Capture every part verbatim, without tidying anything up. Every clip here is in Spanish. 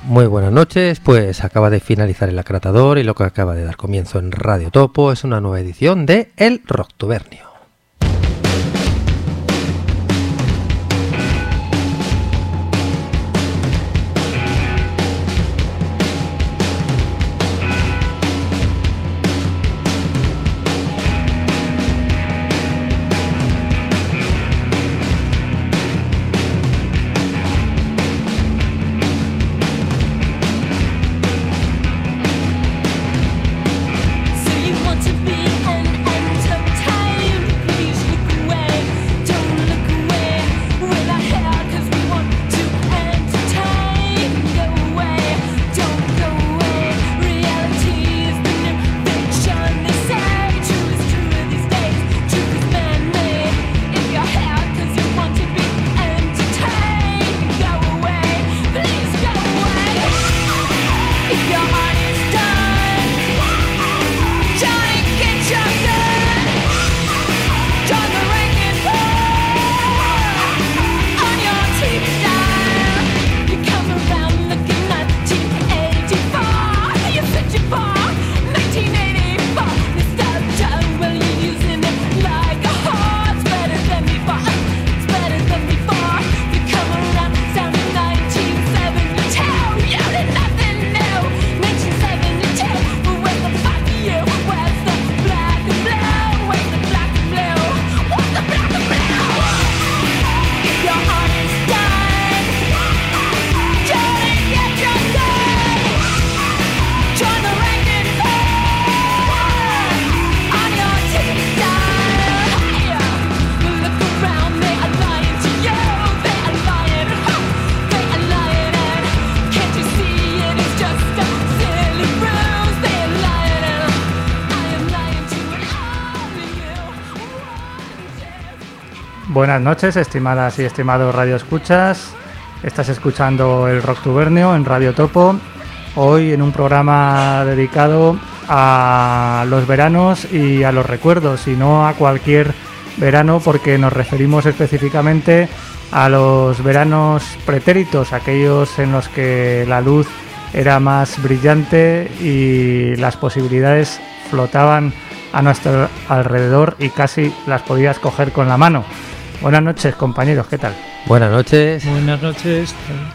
Muy buenas noches, pues acaba de finalizar el acratador y lo que acaba de dar comienzo en Radio Topo es una nueva edición de El Rocktubernio. Buenas noches, estimadas y estimados radioescuchas. Estás escuchando el Rocktubernio en Radio Topo. Hoy en un programa dedicado a los veranos y a los recuerdos, y no a cualquier verano, porque nos referimos específicamente a los veranos pretéritos, aquellos en los que la luz era más brillante y las posibilidades flotaban a nuestro alrededor y casi las podías coger con la mano. Buenas noches, compañeros, ¿qué tal? Buenas noches. Buenas noches.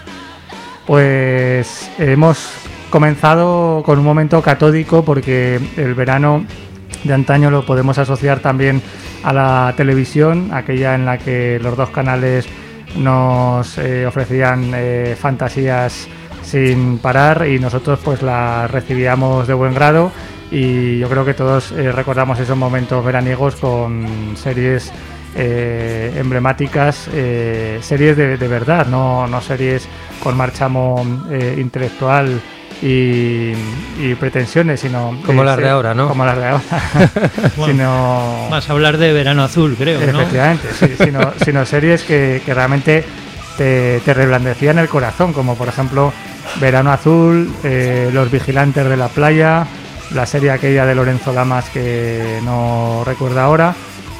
Pues hemos comenzado con un momento catódico, porque el verano de antaño lo podemos asociar también a la televisión, aquella en la que los dos canales nos eh, ofrecían eh, fantasías sin parar y nosotros pues las recibíamos de buen grado, y yo creo que todos eh, recordamos esos momentos veraniegos con series Eh, emblemáticas, eh, series de, de verdad, no, no series con marchamo eh, intelectual y, y pretensiones, sino como eh, las de ahora, ¿no? Como las de ahora. Bueno, sino, vas a hablar de Verano Azul, creo, ¿no? Efectivamente, sí, sino, sino series que, que realmente te, te reblandecían el corazón, como por ejemplo Verano Azul, eh, Los Vigilantes de la Playa, la serie aquella de Lorenzo Lamas que no recuerdo ahora.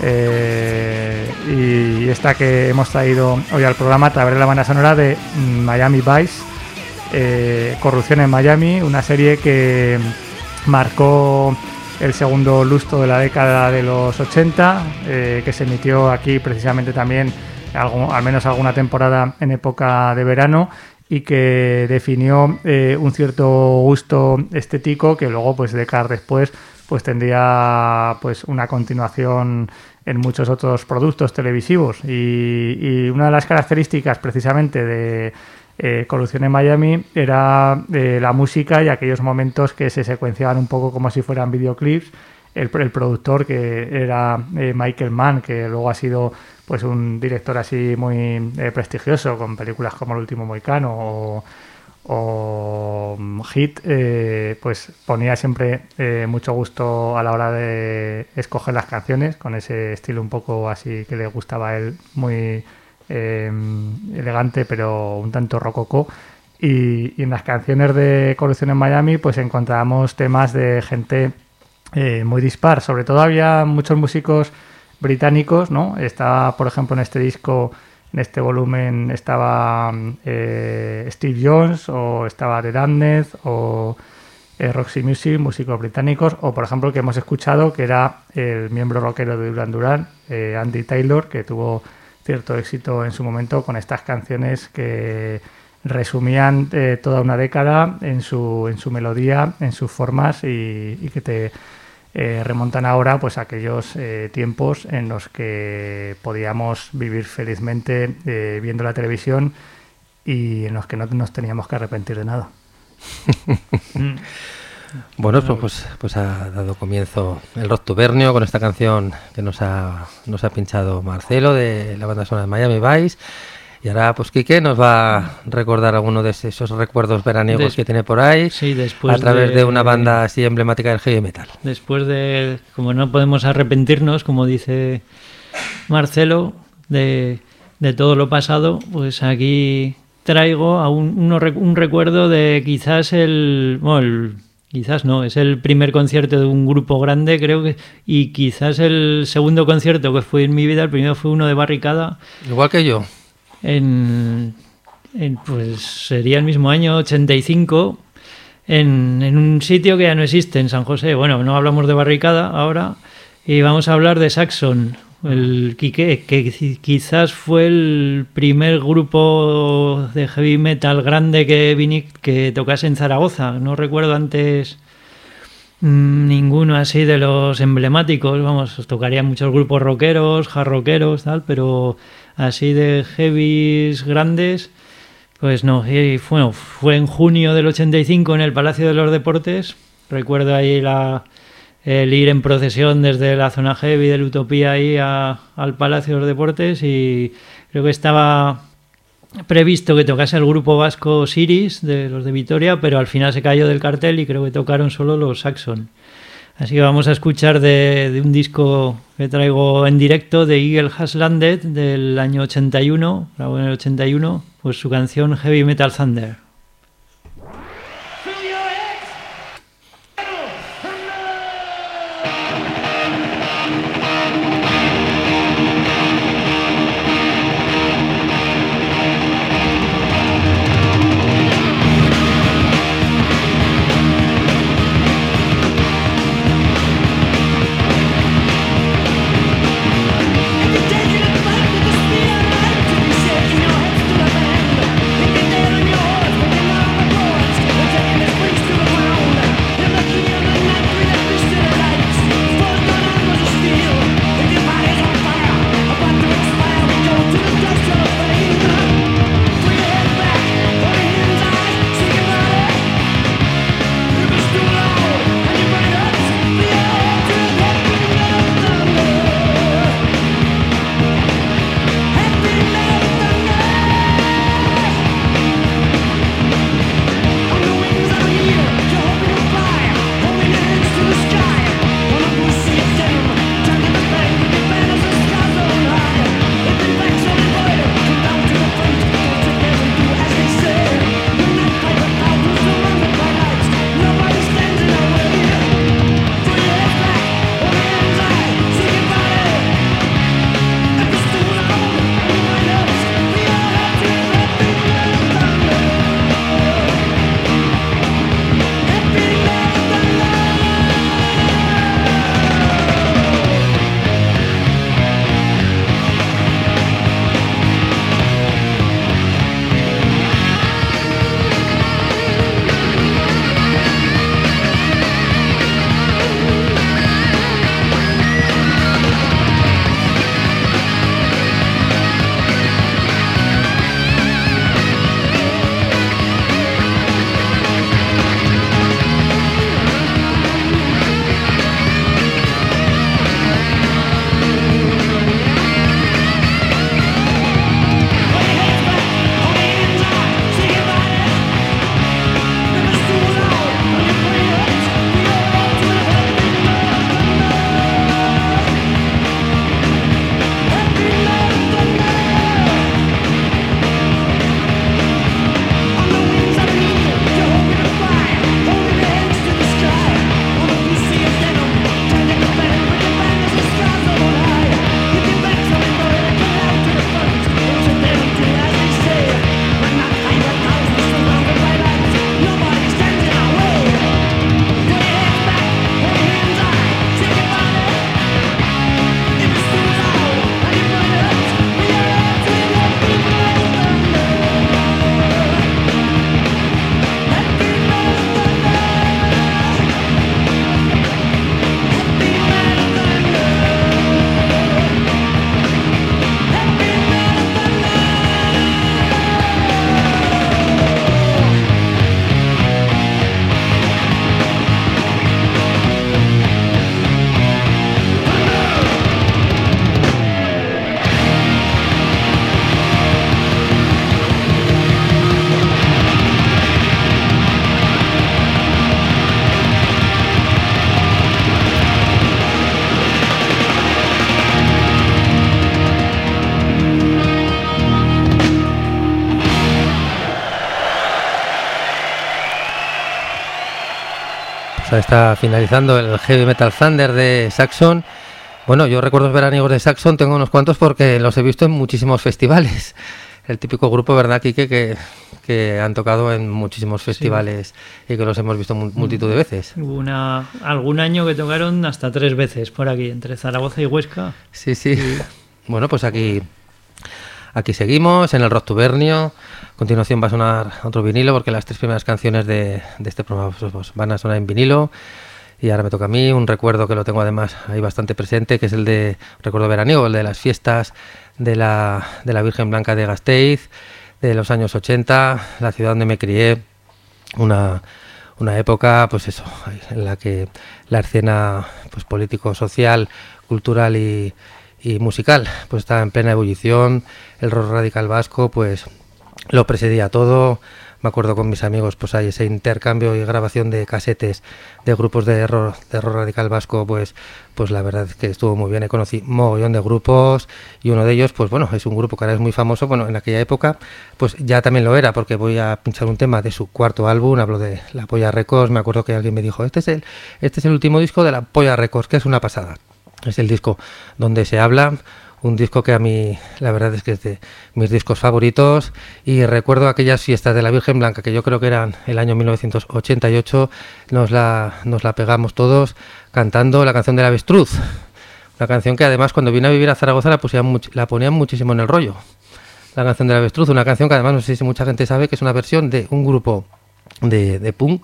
Eh, y esta que hemos traído hoy al programa a través de la banda sonora de Miami Vice, eh, Corrupción en Miami, una serie que marcó el segundo lustro de la década de los ochenta, eh, que se emitió aquí precisamente también algo, al menos alguna temporada en época de verano, y que definió eh, un cierto gusto estético que luego, pues décadas después, pues tendría pues una continuación en muchos otros productos televisivos. Y, y una de las características precisamente de eh, Corrupción en Miami era eh, la música y aquellos momentos que se secuenciaban un poco como si fueran videoclips. El, el productor, que era eh, Michael Mann, que luego ha sido pues un director así muy eh, prestigioso con películas como El Último Mohicano o o Hit, eh, pues ponía siempre eh, mucho gusto a la hora de escoger las canciones, con ese estilo un poco así que le gustaba a él, muy eh, elegante pero un tanto rococó. Y, y en las canciones de Corrupción en Miami pues encontrábamos temas de gente eh, muy dispar. Sobre todo había muchos músicos británicos, ¿no? Estaba, por ejemplo, en este disco En este volumen estaba eh, Steve Jones, o estaba The Damned, o eh, Roxy Music, músicos británicos, o por ejemplo el que hemos escuchado, que era el miembro rockero de Duran Duran, eh, Andy Taylor, que tuvo cierto éxito en su momento con estas canciones que resumían eh, toda una década en su, en su melodía, en sus formas, y, y que te eh, remontan ahora pues a aquellos eh, tiempos en los que podíamos vivir felizmente eh, viendo la televisión y en los que no nos teníamos que arrepentir de nada. Bueno, pues, pues, pues ha dado comienzo el Rocktubernio con esta canción que nos ha, nos ha pinchado Marcelo de la banda sonora de Miami Vice. Y ahora, pues, Quique nos va a recordar alguno de esos recuerdos veraniegos Des- que tiene por ahí, sí, después a través de, de una banda así emblemática del heavy metal. Después de, como no podemos arrepentirnos, como dice Marcelo, de, de todo lo pasado, pues aquí traigo a un, uno, un recuerdo de quizás el... Bueno, el Quizás no, es el primer concierto de un grupo grande, creo que, y quizás el segundo concierto que fue en mi vida. El primero fue uno de Barricada. Igual que yo. En, en pues sería el mismo año, ochenta y cinco, en, en un sitio que ya no existe, en San José. Bueno, no hablamos de Barricada ahora, y vamos a hablar de Saxon, el Quique, que quizás fue el primer grupo de heavy metal grande que vine, que tocase en Zaragoza. No recuerdo antes mmm, ninguno así de los emblemáticos. Vamos, os tocarían muchos grupos rockeros, hard rockeros, tal, pero así de heavies grandes, pues no. Y fue, fue en junio del ochenta y cinco en el Palacio de los Deportes. Recuerdo ahí la... el ir en procesión desde la zona heavy del Utopía ahí a, al Palacio de los Deportes, y creo que estaba previsto que tocase el grupo vasco Siris, de los de Vitoria, pero al final se cayó del cartel y creo que tocaron solo los Saxon. Así que vamos a escuchar de, de un disco que traigo en directo, de Eagle Has Landed, del año ochenta y uno, grabó en el ochenta y uno, pues su canción Heavy Metal Thunder. Taking it back with the speed of light to be shaking your head to the band. Thinking that on your horse. Pues ahí está finalizando el Heavy Metal Thunder de Saxon. Bueno, yo recuerdos veraniegos de Saxon tengo unos cuantos porque los he visto en muchísimos festivales. El típico grupo, ¿verdad, Quique? Que, que han tocado en muchísimos festivales, sí, y que los hemos visto multitud de veces. Hubo una, algún año que tocaron hasta tres veces por aquí, entre Zaragoza y Huesca. Sí, sí. sí. Bueno, pues aquí, aquí seguimos, en el Rock Tubernio. A continuación va a sonar otro vinilo, porque las tres primeras canciones de, de este programa pues, van a sonar en vinilo. Y ahora me toca a mí un recuerdo que lo tengo además ahí bastante presente, que es el de, recuerdo veraniego, el de las fiestas de la, de la Virgen Blanca de Gasteiz, de los años ochenta, la ciudad donde me crié, una, una época, pues eso, en la que la escena pues político, social, cultural y, y musical, pues estaba en plena ebullición. El rock radical vasco, pues lo presidía todo. Me acuerdo con mis amigos, pues hay ese intercambio y grabación de casetes de grupos de rock, de rock radical vasco, pues, pues la verdad es que estuvo muy bien. Conocí mogollón de grupos y uno de ellos, pues bueno, es un grupo que ahora es muy famoso. Bueno, en aquella época, pues ya también lo era, porque voy a pinchar un tema de su cuarto álbum, hablo de La Polla Records. Me acuerdo que alguien me dijo, este es el, este es el último disco de La Polla Records, que es una pasada. Es el disco donde se habla. Un disco que a mí, la verdad es que es de mis discos favoritos, y recuerdo aquellas fiestas de la Virgen Blanca, que yo creo que eran el año mil novecientos ochenta y ocho, nos la, nos la pegamos todos cantando la canción del avestruz, una canción que además cuando vine a vivir a Zaragoza la, pusían much- la ponían muchísimo en el rollo, la canción del avestruz, una canción que además no sé si mucha gente sabe que es una versión de un grupo de, de punk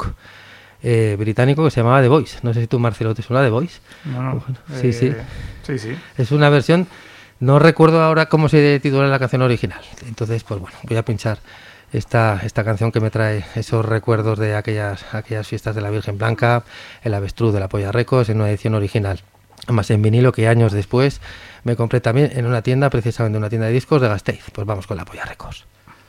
eh, británico que se llamaba The Voice. No sé si tú, Marcelo, te suena The Voice. No, no. Sí, eh, sí. Sí, sí. Es una versión. No recuerdo ahora cómo se titula la canción original. Entonces, pues bueno, voy a pinchar esta, esta canción que me trae esos recuerdos de aquellas, aquellas fiestas de la Virgen Blanca, el avestruz de La Polla Records, en una edición original. Además en vinilo, que años después me compré también en una tienda, precisamente una tienda de discos de Gasteiz. Pues vamos con La Polla Records.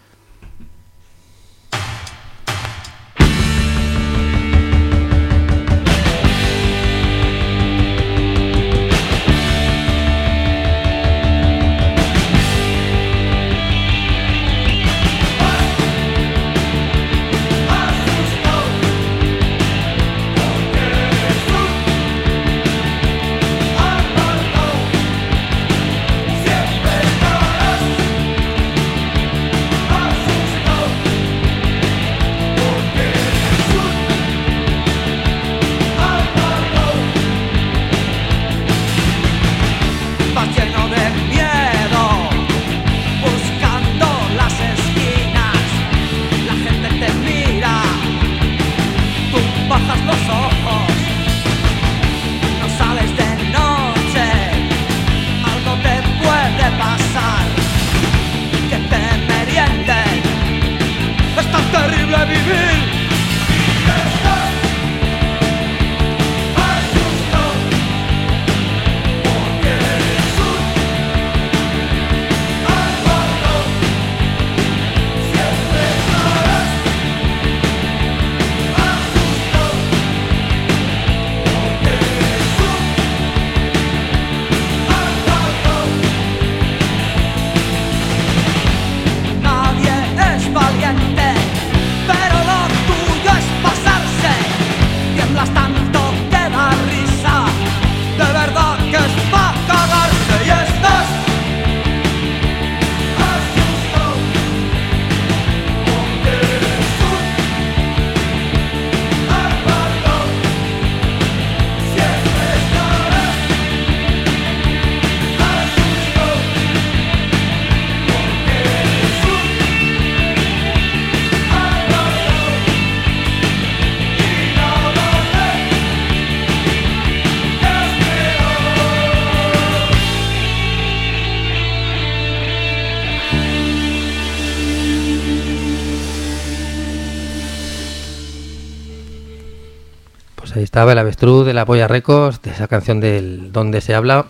Ahí estaba el avestruz de La Polla Records, de esa canción del donde se habla,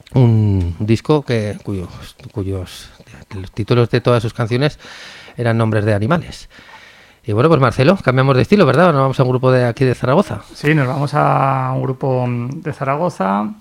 un disco que cuyos, cuyos los títulos de todas sus canciones eran nombres de animales. Y bueno, pues Marcelo, cambiamos de estilo, ¿verdad? ¿Nos vamos a un grupo de aquí de Zaragoza? Sí, nos vamos a un grupo de Zaragoza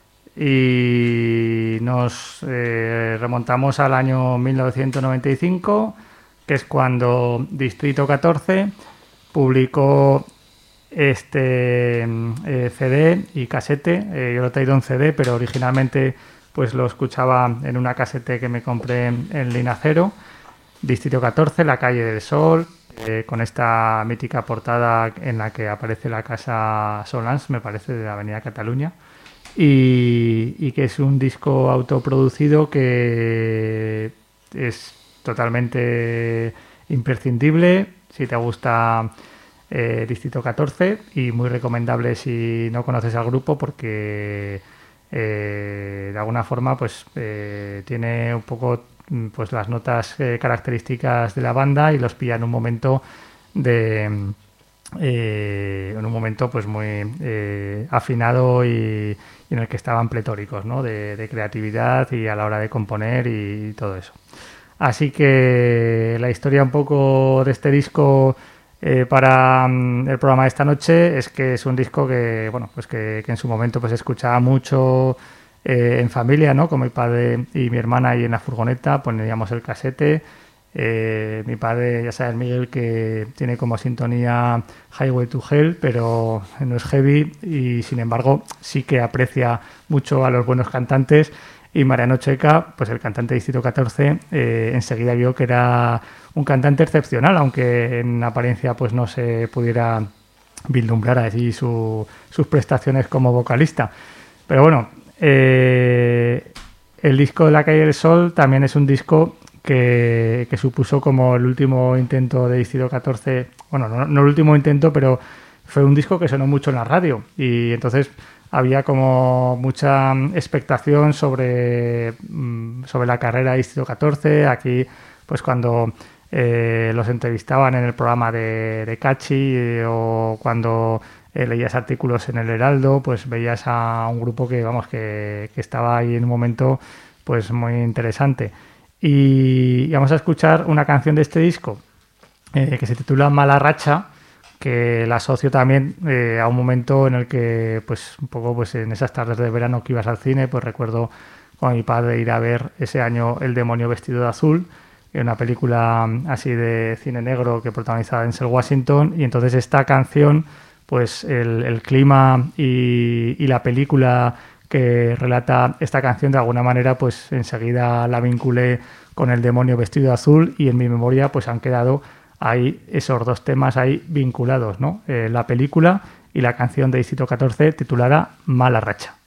y nos eh, remontamos al año mil novecientos noventa y cinco, que es cuando Distrito catorce publicó este eh, C D y casete. Eh, yo lo he traído en C D, pero originalmente pues lo escuchaba en una casete que me compré en, en Linacero, Distrito catorce, La Calle del Sol, eh, con esta mítica portada en la que aparece la Casa Solans, me parece, de la Avenida Cataluña, y, y que es un disco autoproducido que es totalmente imprescindible si te gusta eh, Distrito catorce, y muy recomendable si no conoces al grupo, porque eh, de alguna forma pues eh, tiene un poco pues las notas eh, características de la banda, y los pilla en un momento de eh, en un momento pues muy eh, afinado y, y en el que estaban pletóricos, ¿no? de, de creatividad y a la hora de componer y, y todo eso. Así que la historia un poco de este disco eh, para um, el programa de esta noche es que es un disco que, bueno, pues que, que en su momento pues escuchaba mucho eh, en familia, ¿no? Con mi padre y mi hermana, y en la furgoneta poníamos el casete. Eh, mi padre, ya sabes, Miguel, que tiene como sintonía Highway to Hell, pero no es heavy, y sin embargo sí que aprecia mucho a los buenos cantantes. Y Mariano Checa, pues el cantante de Distrito catorce, eh, enseguida vio que era un cantante excepcional, aunque en apariencia pues no se pudiera vislumbrar así su, sus prestaciones como vocalista. Pero bueno, eh, el disco de La Calle del Sol también es un disco que, que supuso como el último intento de Distrito catorce, bueno, no, no el último intento, pero fue un disco que sonó mucho en la radio, y entonces había como mucha expectación sobre, sobre la carrera de Distrito catorce. Aquí, pues cuando eh, los entrevistaban en el programa de, de Cachi, eh, o cuando eh, leías artículos en el Heraldo, pues veías a un grupo que, vamos, que, que estaba ahí en un momento pues muy interesante. Y, y vamos a escuchar una canción de este disco eh, que se titula Mala Racha, que la asocio también eh, a un momento en el que, pues un poco pues en esas tardes de verano que ibas al cine, pues recuerdo con mi padre ir a ver ese año El demonio vestido de azul, una película así de cine negro que protagonizaba Denzel Washington, y entonces esta canción, pues el, el clima y, y la película que relata esta canción, de alguna manera pues enseguida la vinculé con El demonio vestido de azul, y en mi memoria pues han quedado hay esos dos temas ahí vinculados, ¿no? Eh, la película y la canción de Distrito catorce titulada Mala Racha.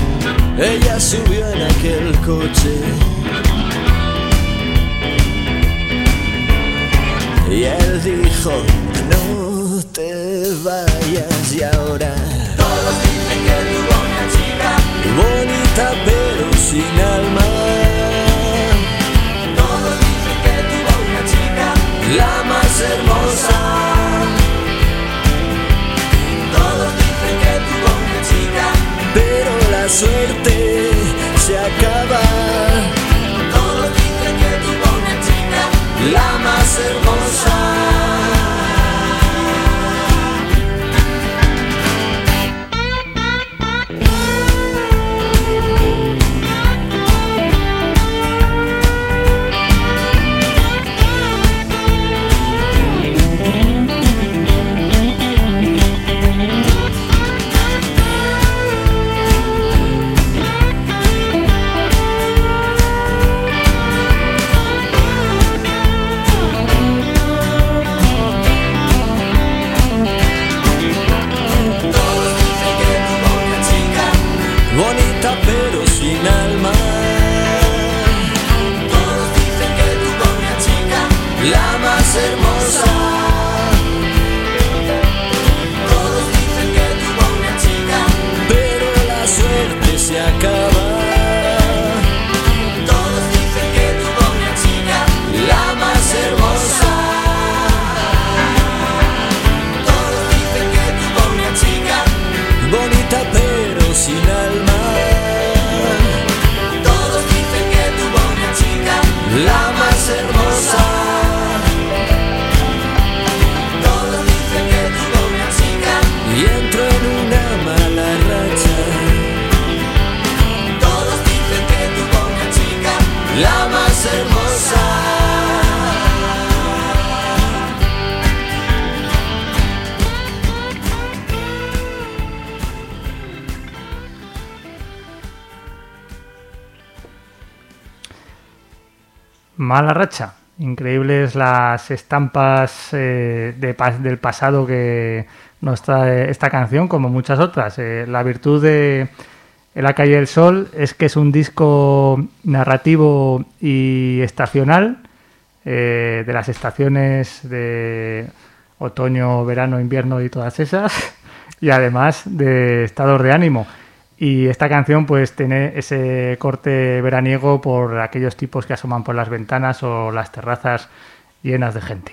Ella subió en aquel coche Y él dijo, no te vayas y ahora todos dicen que tuvo una chica bonita pero sin alma. Todos dicen que tuvo una chica La más hermosa. Todos dicen que tuvo una chica Pero la suerte se acaba. Todos dicen que tuvo una chica La más hermosa. Bonita pero sin alma. Todos dicen que tuvo una chica La más hermosa. Todos dicen que tuvo una chica Pero la suerte se acaba. Todos dicen que tuvo una chica La más hermosa. Todos dicen que tuvo una chica Bonita pero sin alma. Todos dicen que tuvo una chica La más hermosa. Todos dicen que tuvo una chica Y entró en una mala racha. Todos dicen que tuvo una chica La más hermosa. Mala racha. Increíbles las estampas eh, de pas- del pasado que nos trae esta canción, como muchas otras. Eh, la virtud de En la calle del Sol es que es un disco narrativo y estacional, eh, de las estaciones de otoño, verano, invierno y todas esas, y además de estados de ánimo. Y esta canción pues tiene ese corte veraniego por aquellos tipos que asoman por las ventanas o las terrazas llenas de gente.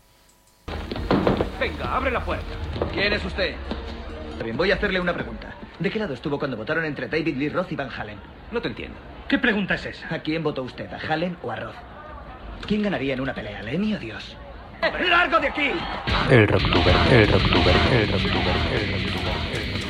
Venga, abre la puerta. ¿Quién es usted? Bien, voy a hacerle una pregunta. ¿De qué lado estuvo cuando votaron entre David Lee Roth y Van Halen? No te entiendo. ¿Qué pregunta es esa? ¿A quién votó usted, a Halen o a Roth? ¿Quién ganaría en una pelea, Lenny o Dios? ¡Largo de aquí! El Rocktuber, el Rocktuber, el Rocktuber, el Rocktuber, el Rocktuber.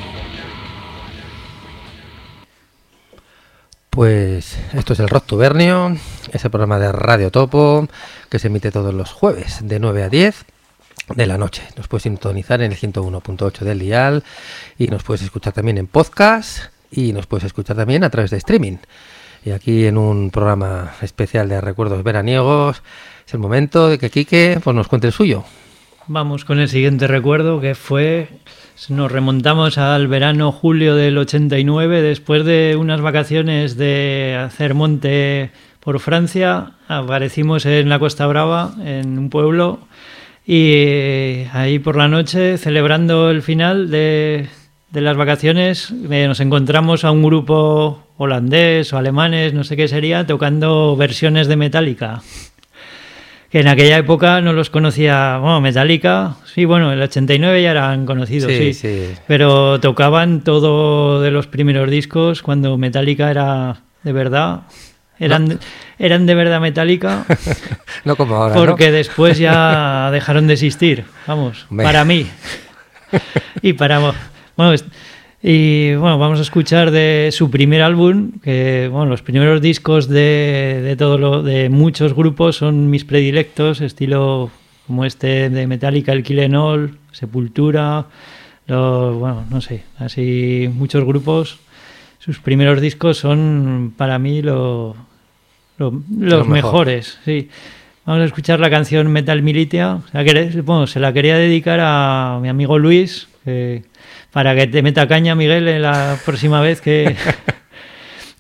Pues esto es el Rocktubernio, ese programa de Radio Topo que se emite todos los jueves de nueve a diez de la noche. Nos puedes sintonizar en el ciento uno punto ocho del dial y nos puedes escuchar también en podcast y nos puedes escuchar también a través de streaming. Y aquí en un programa especial de recuerdos veraniegos es el momento de que Quique pues, nos cuente el suyo. Vamos con el siguiente recuerdo, que fue... Nos remontamos al verano julio del ochenta y nueve, después de unas vacaciones de hacer monte por Francia. Aparecimos en la Costa Brava, en un pueblo, y ahí por la noche, celebrando el final de, de las vacaciones, eh, nos encontramos a un grupo holandés o alemanes, no sé qué sería, tocando versiones de Metallica. Que en aquella época no los conocía, bueno, Metallica, sí, bueno, en el ochenta y nueve ya eran conocidos, sí, Sí, sí. pero tocaban todo de los primeros discos cuando Metallica era de verdad, eran, No. eran de verdad Metallica, No como ahora, porque ¿no? después ya dejaron de existir, vamos, Hombre. para mí y para... Bueno, es- y bueno, vamos a escuchar de su primer álbum, que bueno, los primeros discos de, de todo lo, de muchos grupos son mis predilectos, estilo como este de Metallica, el Kill 'Em All, Sepultura, los, bueno, no sé, así muchos grupos. Sus primeros discos son para mí lo, lo- los mejor. mejores, sí. Vamos a escuchar la canción Metal Militia. La quere- bueno, se la quería dedicar a mi amigo Luis, que- para que te meta caña, Miguel, en la próxima vez que...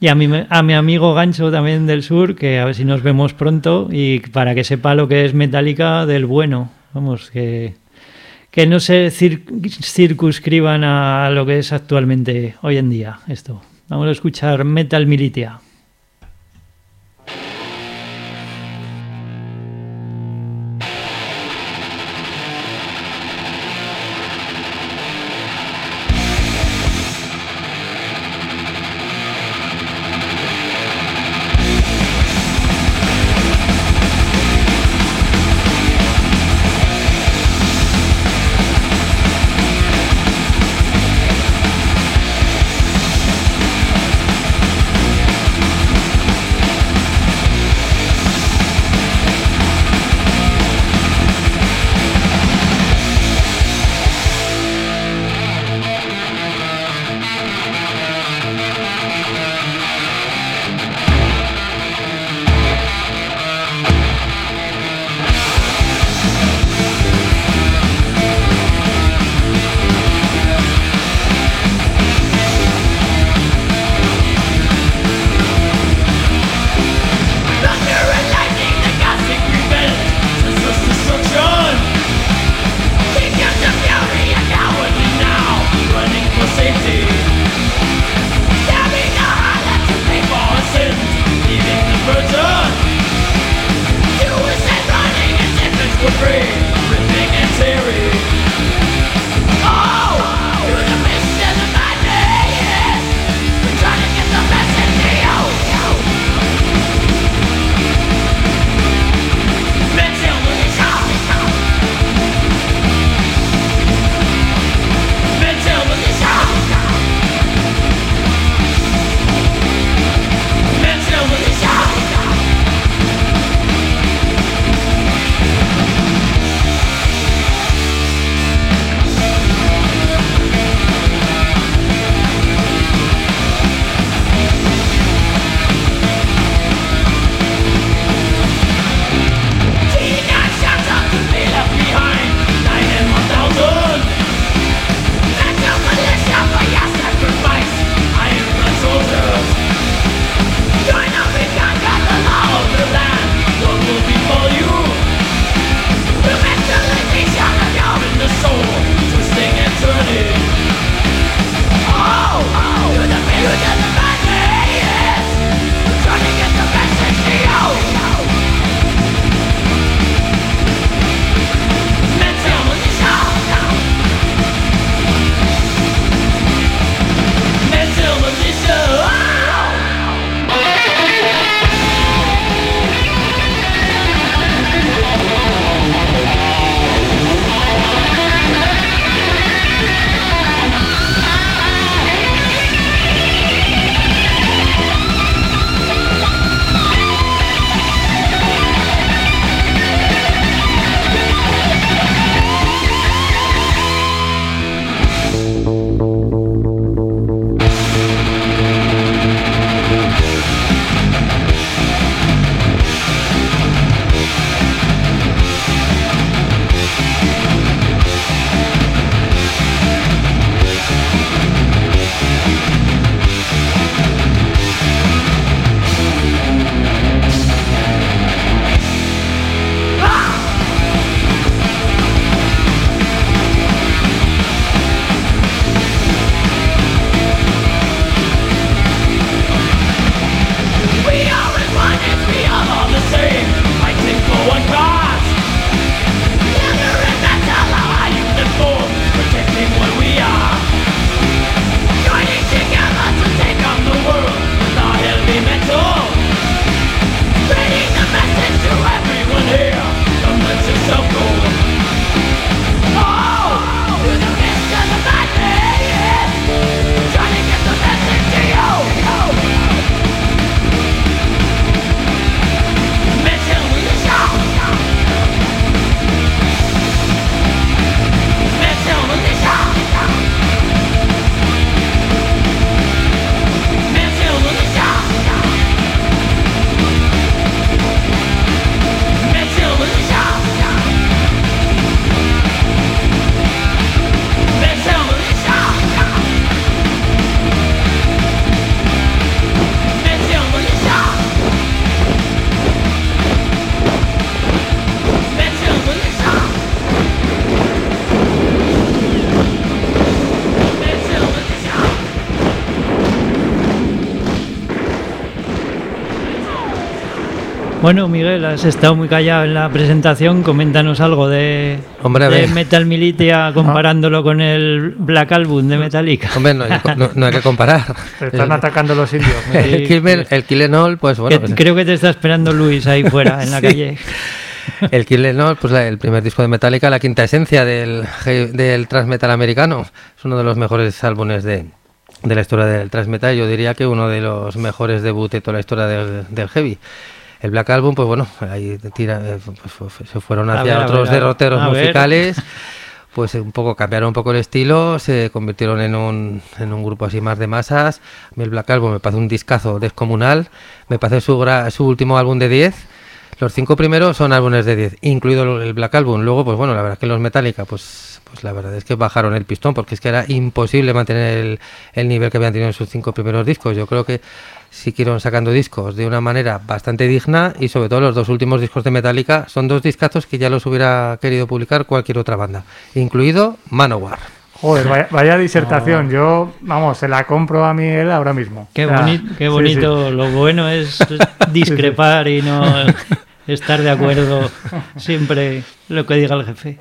Y a mi, a mi amigo Gancho también del sur, que a ver si nos vemos pronto y para que sepa lo que es Metallica del bueno. Vamos, que, que no se cir, circunscriban a lo que es actualmente hoy en día esto. Vamos a escuchar Metal Militia. Thank Bueno, Miguel, has estado muy callado en la presentación. Coméntanos algo de, Hombre, a de ver. Metal Militia comparándolo con el Black Album de Metallica. Hombre, no hay, que- no- no hay que comparar. Te están El- atacando los indios. El Kill, el Kill Em All, pues bueno, Que- pues, creo que te está esperando Luis ahí fuera, en la Sí. calle. el Kill Em All, pues la- el primer disco de Metallica, la quinta esencia del, he- del thrash metal americano. Es uno de los mejores álbumes de, de la historia del thrash metal. Yo diría que uno de los mejores debuts de toda la historia del, del heavy. El Black Album, pues bueno, ahí tira, eh, pues, fue- se fueron A hacia ver, a otros ver, a ver. derroteros A ver. musicales. Pues eh, un poco cambiaron un poco el estilo, se convirtieron en un, en un grupo así más de masas. A mí el Black Album me parece un discazo descomunal, me parece su, gra- su último álbum de diez. Los cinco primeros son álbumes de diez, incluido el Black Album. Luego, pues bueno, la verdad es que los Metallica, pues, pues la verdad es que bajaron el pistón, porque es que era imposible mantener el, el nivel que habían tenido en sus cinco primeros discos. Yo creo que siguieron sacando discos de una manera bastante digna, y sobre todo los dos últimos discos de Metallica son dos discazos que ya los hubiera querido publicar cualquier otra banda, incluido Manowar. Joder, vaya, vaya disertación. Yo, vamos, se la compro a Miguel ahora mismo. Qué, O sea, boni- qué sí, bonito. Lo bueno es discrepar y no estar de acuerdo siempre lo que diga el jefe.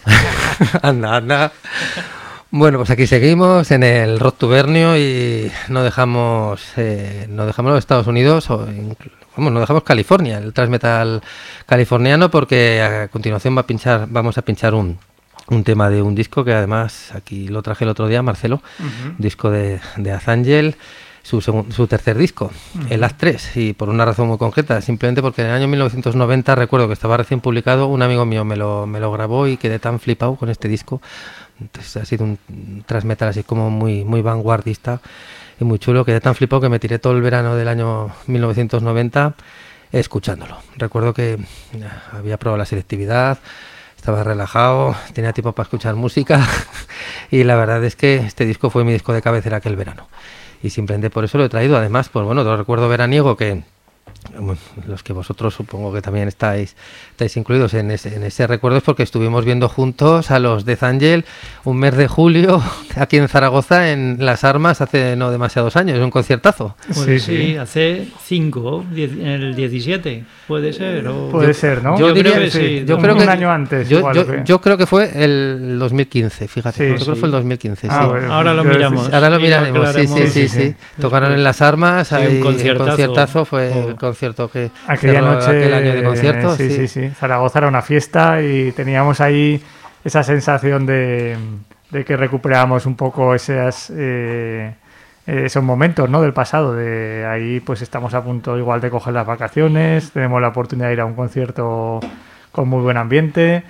Anda, anda. Bueno, pues aquí seguimos en el Rock Tubernio y no dejamos, eh, no dejamos los Estados Unidos, o inclu- vamos, no dejamos California, el thrash metal californiano, porque a continuación va a pinchar, vamos a pinchar un, un tema de un disco que además aquí lo traje el otro día, Marcelo, un disco de, de Azangel, su, segun- su tercer disco, el Act tres, y por una razón muy concreta, simplemente porque en el año mil novecientos noventa, recuerdo que estaba recién publicado, un amigo mío me lo, me lo grabó y quedé tan flipado con este disco. Entonces ha sido un thrash metal así como muy, muy vanguardista y muy chulo, quedé tan flipado que me tiré todo el verano del año mil novecientos noventa escuchándolo. Recuerdo que eh, había probado la selectividad, estaba relajado, tenía tiempo para escuchar música y la verdad es que este disco fue mi disco de cabecera aquel verano. Y simplemente por eso lo he traído. Además, pues bueno, otro recuerdo veraniego que bueno, los que vosotros supongo que también estáis, estáis incluidos en ese, en ese recuerdo, es porque estuvimos viendo juntos a los Death Angel un mes de julio aquí en Zaragoza, en Las Armas, hace no demasiados años, un conciertazo. Pues Sí, sí, sí. hace cinco, diez- el diecisiete, puede ser. O... Puede ser, ¿no? Yo, Yo creo diría que que sí. yo un, creo un que- año antes. Yo, igual, yo, ¿o qué? yo creo que fue el dos mil quince, fíjate, Sí, yo creo sí. que fue el dos mil quince. Ah, sí. bueno, Ahora lo yo- miramos. Ahora lo Y miraremos, sí, sí, aclararemos. sí, sí, sí. Tocaron en Las Armas, Sí, un ahí, el conciertazo. conciertazo fue Oh. el concierto que Aquella cerró noche, aquel año de conciertos. sí, sí, sí. Zaragoza era una fiesta y teníamos ahí esa sensación de, de que recuperábamos un poco esas, eh, esos momentos, ¿no? Del pasado. De ahí, pues estamos a punto igual de coger las vacaciones, tenemos la oportunidad de ir a un concierto con muy buen ambiente,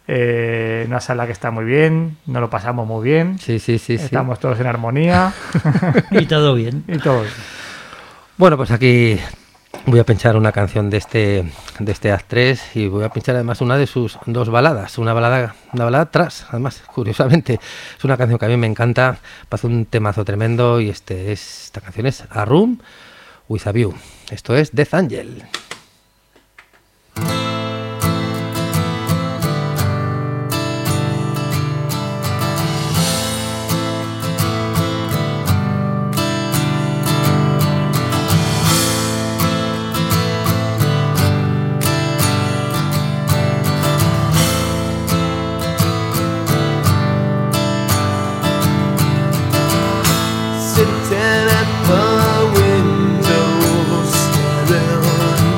eh, una sala que está muy bien, nos lo pasamos muy bien, Sí, sí, sí, sí. estamos todos en armonía Y todo bien. y todo. Bueno, pues aquí voy a pinchar una canción de este de este Act tres y voy a pinchar además una de sus dos baladas, una balada una balada tras, además, curiosamente. Es una canción que a mí me encanta, parece un temazo tremendo y este es esta canción es A Room with a View. Esto es Death Angel. Sitting at the window, staring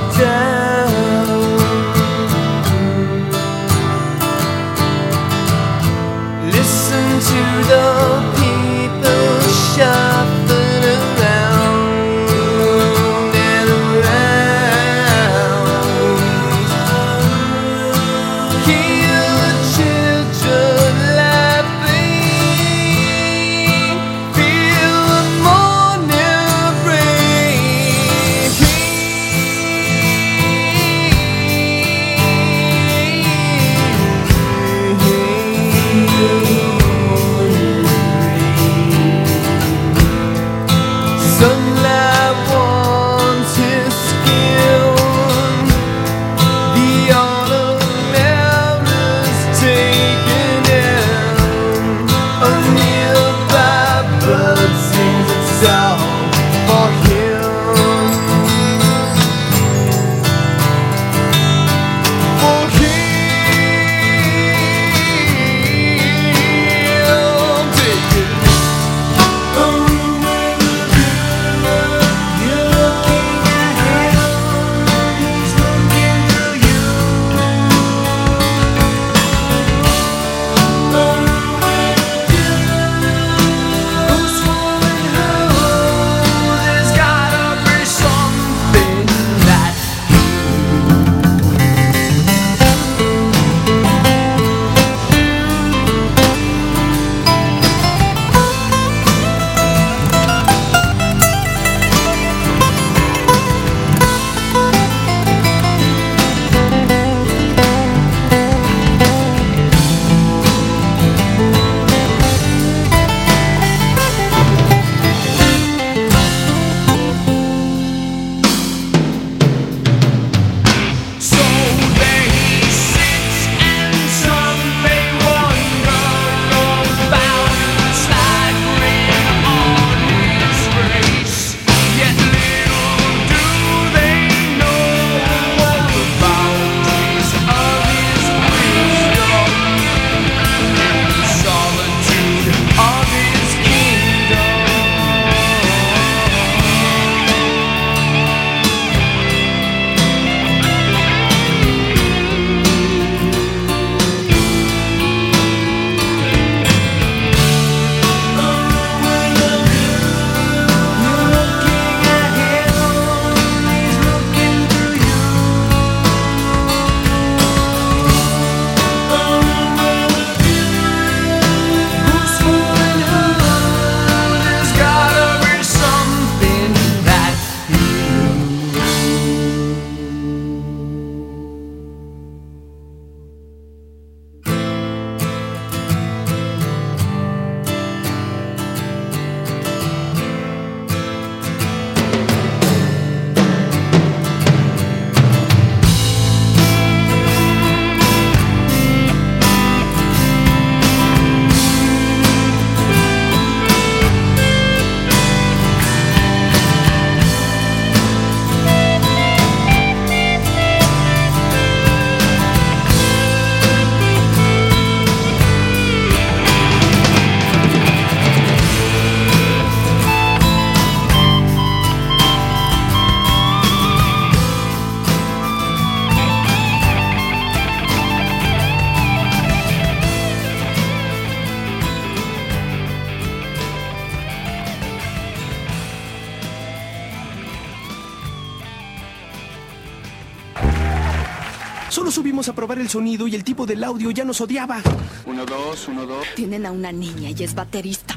Solo subimos a probar el sonido y el tipo del audio ya nos odiaba. Uno, dos, uno, dos. Tienen a una niña y es baterista.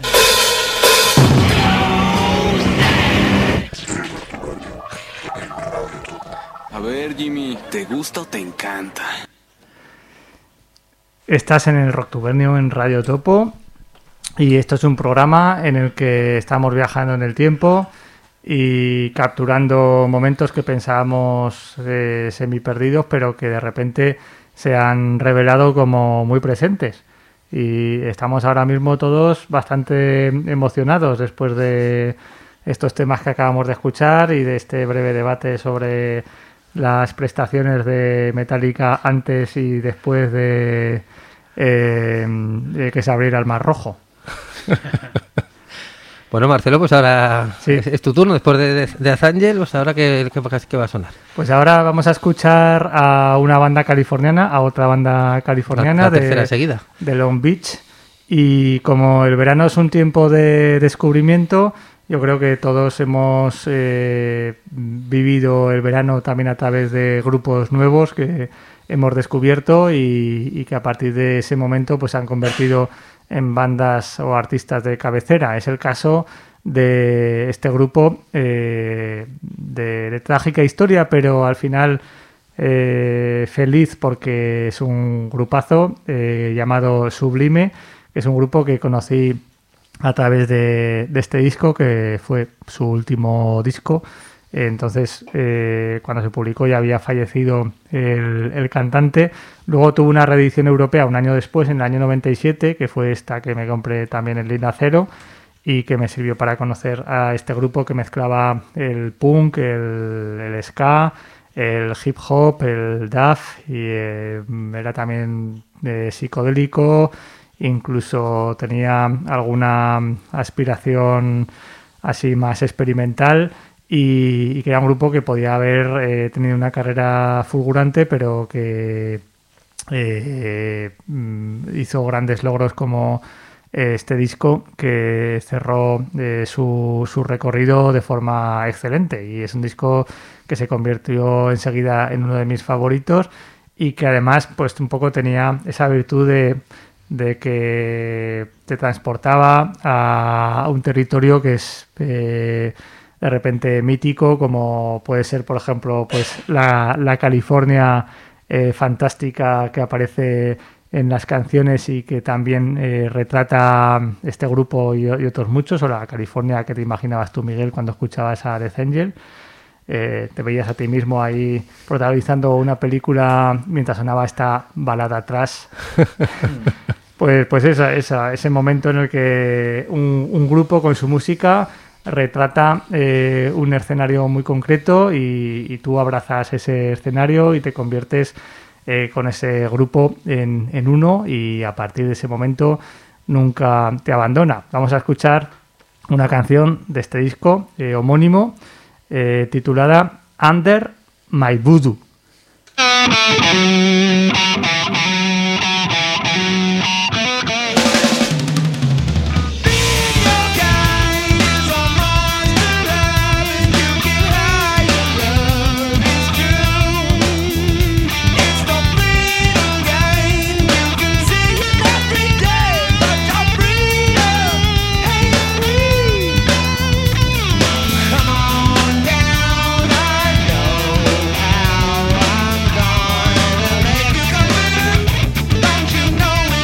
A ver, Jimmy, ¿te gusta o te encanta? Estás en el Rocktubernio en Radio Topo y esto es un programa en el que estamos viajando en el tiempo y capturando momentos que pensábamos eh, semi perdidos, pero que de repente se han revelado como muy presentes. Y estamos ahora mismo todos bastante emocionados después de estos temas que acabamos de escuchar y de este breve debate sobre las prestaciones de Metallica antes y después de, eh, de que se abriera el Mar Rojo. Bueno, Marcelo, pues ahora sí. es, es tu turno. Después de, de, de Arcángel, pues ahora ¿qué, qué, qué va a sonar? Pues ahora vamos a escuchar a una banda californiana, a otra banda californiana la, la de, seguida. de Long Beach. Y como el verano es un tiempo de descubrimiento, yo creo que todos hemos eh, vivido el verano también a través de grupos nuevos que hemos descubierto y, y que a partir de ese momento pues han convertido en bandas o artistas de cabecera. Es el caso de este grupo eh, de, de trágica historia, pero al final eh, feliz porque es un grupazo eh, llamado Sublime, que es un grupo que conocí a través de, de este disco, que fue su último disco. Entonces, eh, cuando se publicó ya había fallecido el, el cantante. Luego tuvo una reedición europea un año después, en el año noventa y siete, que fue esta que me compré también en Línea Cero y que me sirvió para conocer a este grupo que mezclaba el punk, el, el ska, el hip hop, el daf y eh, era también eh, psicodélico, incluso tenía alguna aspiración así más experimental. Y, y que era un grupo que podía haber eh, tenido una carrera fulgurante, pero que eh, hizo grandes logros como eh, este disco que cerró eh, su, su recorrido de forma excelente. Y es un disco que se convirtió enseguida en uno de mis favoritos y que además pues un poco tenía esa virtud de, de que te transportaba a, a un territorio que es... Eh, de repente mítico, como puede ser, por ejemplo, pues la, la California eh, fantástica que aparece en las canciones y que también eh, retrata este grupo y, y otros muchos, o la California que te imaginabas tú, Miguel, cuando escuchabas a Death Angel. Eh, te veías a ti mismo ahí protagonizando una película mientras sonaba esta balada atrás. pues pues esa, esa, ese momento en el que un, un grupo con su música retrata eh, un escenario muy concreto y, y tú abrazas ese escenario y te conviertes eh, con ese grupo en, en uno y a partir de ese momento nunca te abandona. Vamos a escuchar una canción de este disco eh, homónimo eh, titulada Under My Voodoo. Don't you know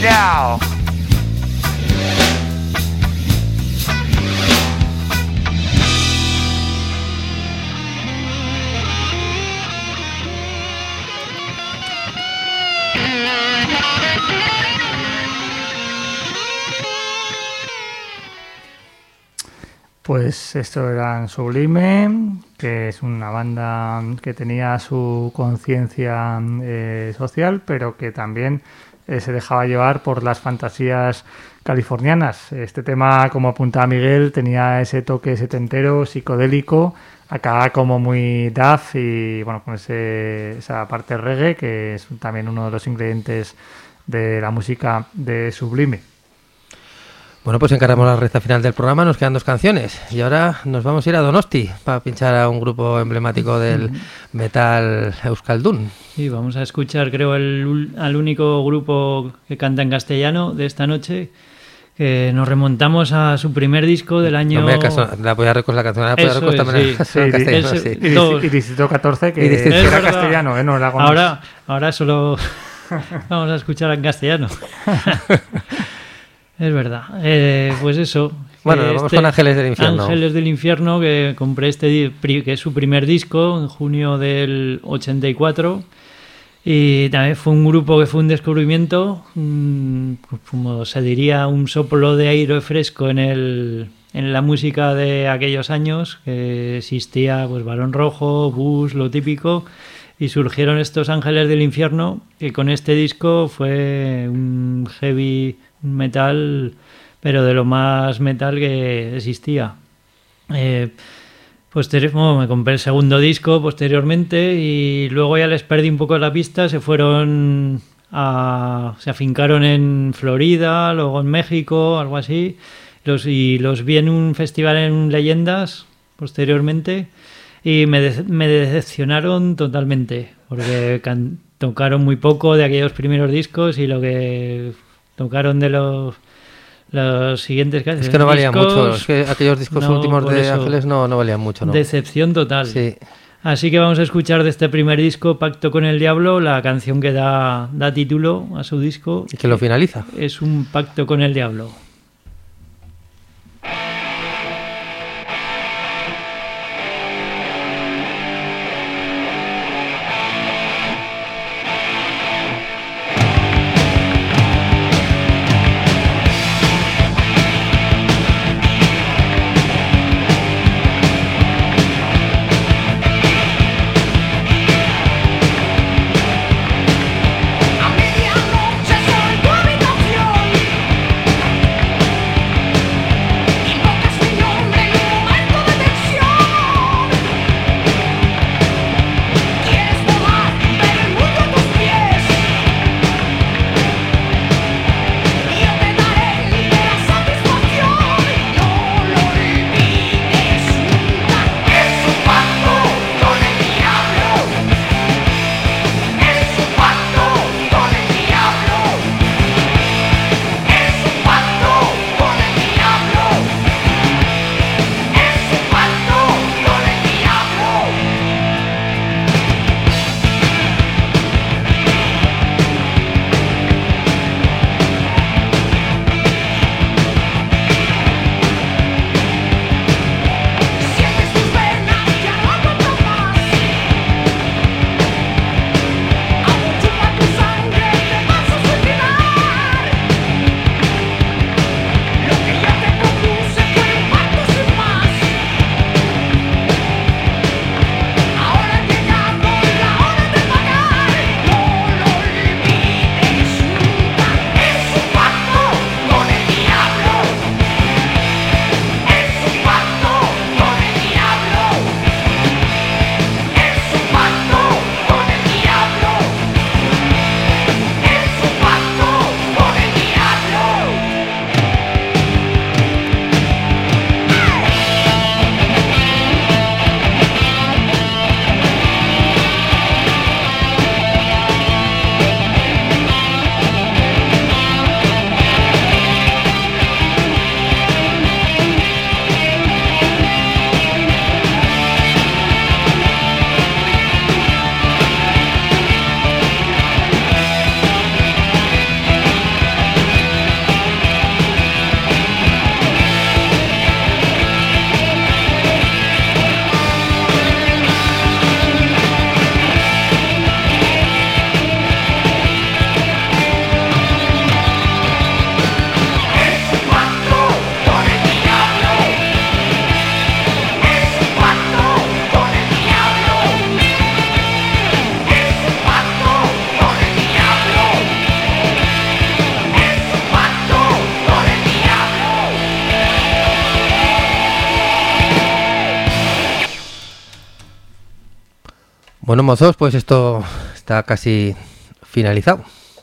now. Pues esto eran Sublime, que es una banda que tenía su conciencia eh, social, pero que también eh, se dejaba llevar por las fantasías californianas. Este tema, como apuntaba Miguel, tenía ese toque setentero, psicodélico, acá como muy duff y bueno, con ese, esa parte reggae, que es también uno de los ingredientes de la música de Sublime. Bueno, pues encaramos la recta final del programa, nos quedan dos canciones y ahora nos vamos a ir a Donosti para pinchar a un grupo emblemático del metal euskaldun. Sí, vamos a escuchar, creo, el, al único grupo que canta en castellano de esta noche, que nos remontamos a su primer disco del año... No me caso, la voy a recordar, la canción la voy a recordar también. Sí, sí, en castellano, ese, sí. Y, dos, y Distrito catorce, que, Distrito que era verdad. castellano, ¿eh? No era ahora, ahora solo vamos a escuchar en castellano. Es verdad. Eh, pues eso. Bueno, vamos este con Ángeles del Infierno. Ángeles del Infierno, que compré este, que es su primer disco en junio del ochenta y cuatro. Y también fue un grupo que fue un descubrimiento, un, como se diría, un soplo de aire fresco en, el, en la música de aquellos años, que existía pues Barón Rojo, Bush, lo típico. Y surgieron estos Ángeles del Infierno, que con este disco fue un heavy metal, pero de lo más metal que existía. Eh, posterior, bueno, me compré el segundo disco posteriormente y luego ya les perdí un poco la pista. Se fueron a, se afincaron en Florida, luego en México, algo así. Los, y los vi en un festival en Leyendas posteriormente. Y me, de- me decepcionaron totalmente, porque can- tocaron muy poco de aquellos primeros discos y lo que tocaron de los, los siguientes discos... Es que no valían mucho, es que aquellos discos no, últimos por de eso, Ángeles no, no valían mucho, ¿no? Decepción total. Sí. Así que vamos a escuchar de este primer disco, Pacto con el Diablo, la canción que da, da título a su disco. Y que lo finaliza. Es un pacto con el diablo. A medianoche soy tu habitación. Bueno, mozos, pues esto está casi finalizado.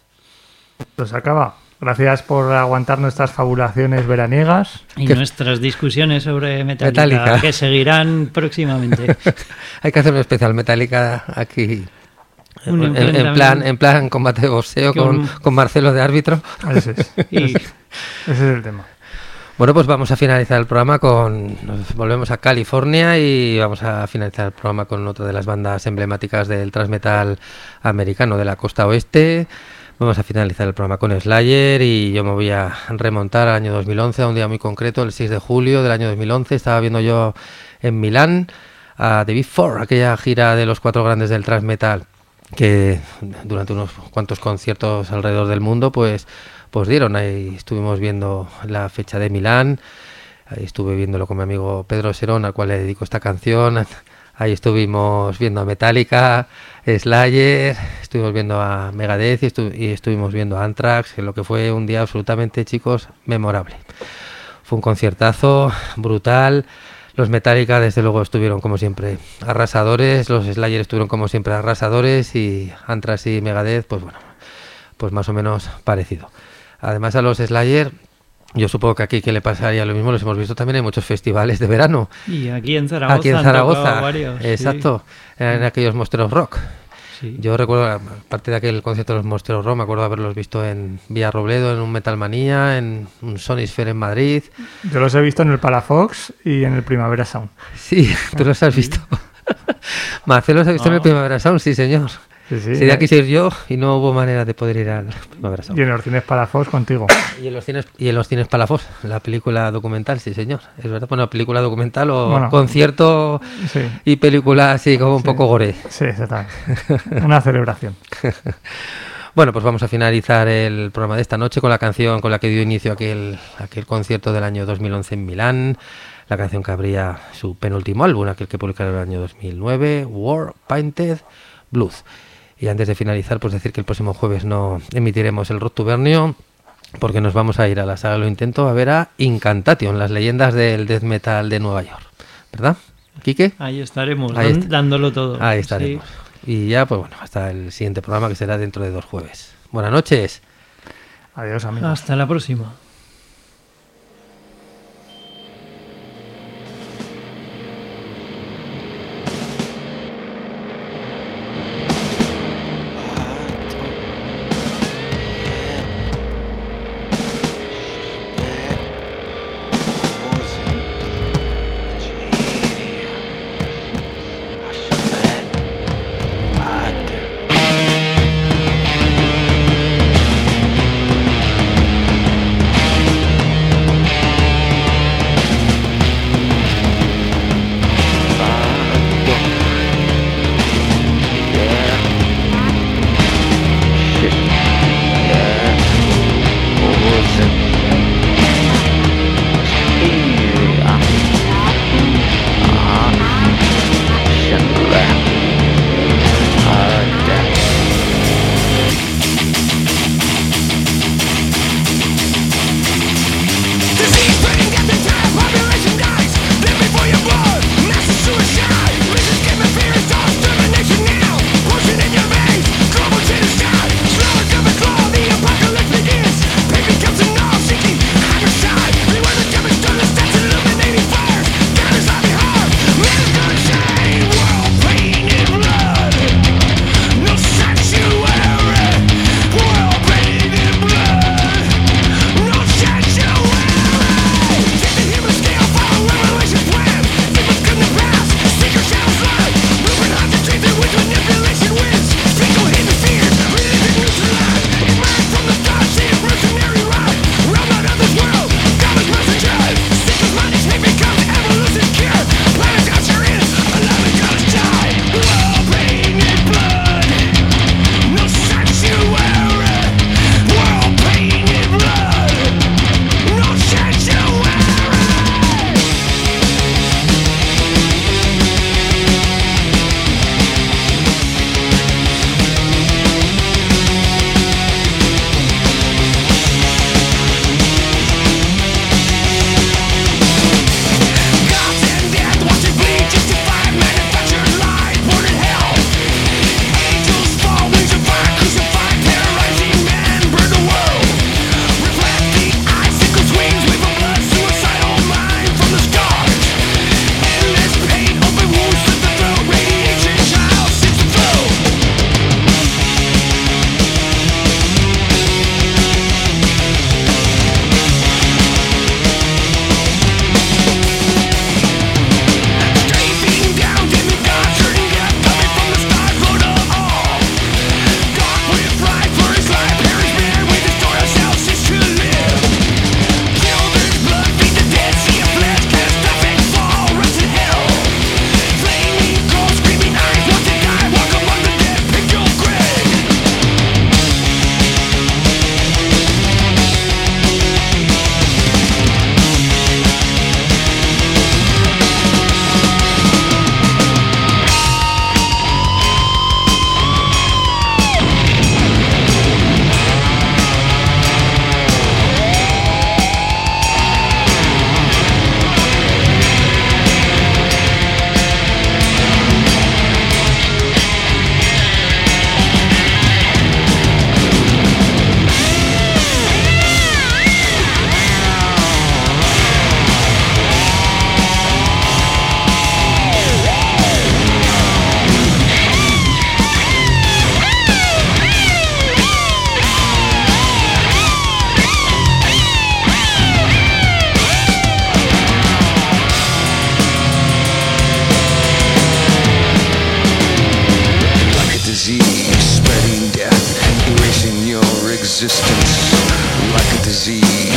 Pues acaba. Gracias por aguantar nuestras fabulaciones veraniegas. Y ¿Qué? nuestras discusiones sobre Metallica, Metallica. que seguirán próximamente. Hay que hacer un especial Metallica aquí. Un En, en, en plan, en plan combate de boxeo con, Con- con Marcelo de árbitro. Ese es, Y ese es el tema. Bueno, pues vamos a finalizar el programa con... Nos volvemos a California y vamos a finalizar el programa con otra de las bandas emblemáticas del thrash metal americano de la costa oeste. Vamos a finalizar el programa con Slayer y yo me voy a remontar al año dos mil once, a un día muy concreto, el seis de julio del año dos mil once. Estaba viendo yo en Milán a The Big Four, aquella gira de los cuatro grandes del thrash metal que durante unos cuantos conciertos alrededor del mundo pues, pues dieron. Ahí estuvimos viendo la fecha de Milán, ahí estuve viéndolo con mi amigo Pedro Serón, al cual le dedico esta canción. Ahí estuvimos viendo a Metallica, Slayer, estuvimos viendo a Megadeth y, estu- y estuvimos viendo a Anthrax, en lo que fue un día absolutamente, chicos, memorable. Fue un conciertazo brutal. Los Metallica, desde luego, estuvieron como siempre arrasadores, los Slayer estuvieron como siempre arrasadores y Anthrax y Megadeth, pues bueno, pues más o menos parecido. Además, a los Slayer, yo supongo que aquí que le pasaría lo mismo, los hemos visto también en muchos festivales de verano. Y aquí en Zaragoza. Aquí en han Zaragoza, tocado varios, sí. exacto, en aquellos Monsteros Rock. Sí. Yo recuerdo, aparte de aquel concierto de los Monsteros Rock, me acuerdo haberlos visto en Villarrobledo, en un Metalmanía, en un Sonisphere en Madrid. Yo los he visto en el Palafox y en el Primavera Sound. Sí, tú los has visto. Marcelo los ha visto No. en el Primavera Sound, sí señor. Sí, sí. Sería quise ir yo y no hubo manera de poder ir al Primavera Sound. Y en los cines Palafox contigo. Y en los cines, y en los cines Palafos, la película documental, sí señor. Es verdad, bueno, película documental o Bueno. concierto Sí, y película así como un Sí. poco gore. sí, exactamente. Una celebración. Bueno, pues vamos a finalizar el programa de esta noche con la canción con la que dio inicio a aquel, aquel concierto del año dos mil once en Milán. La canción que abría su penúltimo álbum, aquel que publicaron en el año dos mil nueve, War Painted Blood. Y antes de finalizar, pues decir que el próximo jueves no emitiremos el Rock Tubernio, porque nos vamos a ir a la sala Lo Intento a ver a Incantation, las leyendas del death metal de Nueva York. ¿Verdad, Quique? Ahí estaremos, Ahí dan- está. dándolo todo. Ahí estaremos. Y ya, pues bueno, hasta el siguiente programa que será dentro de dos jueves. Buenas noches. Adiós, Sí. amigos. Hasta la próxima. Thank existence like a disease.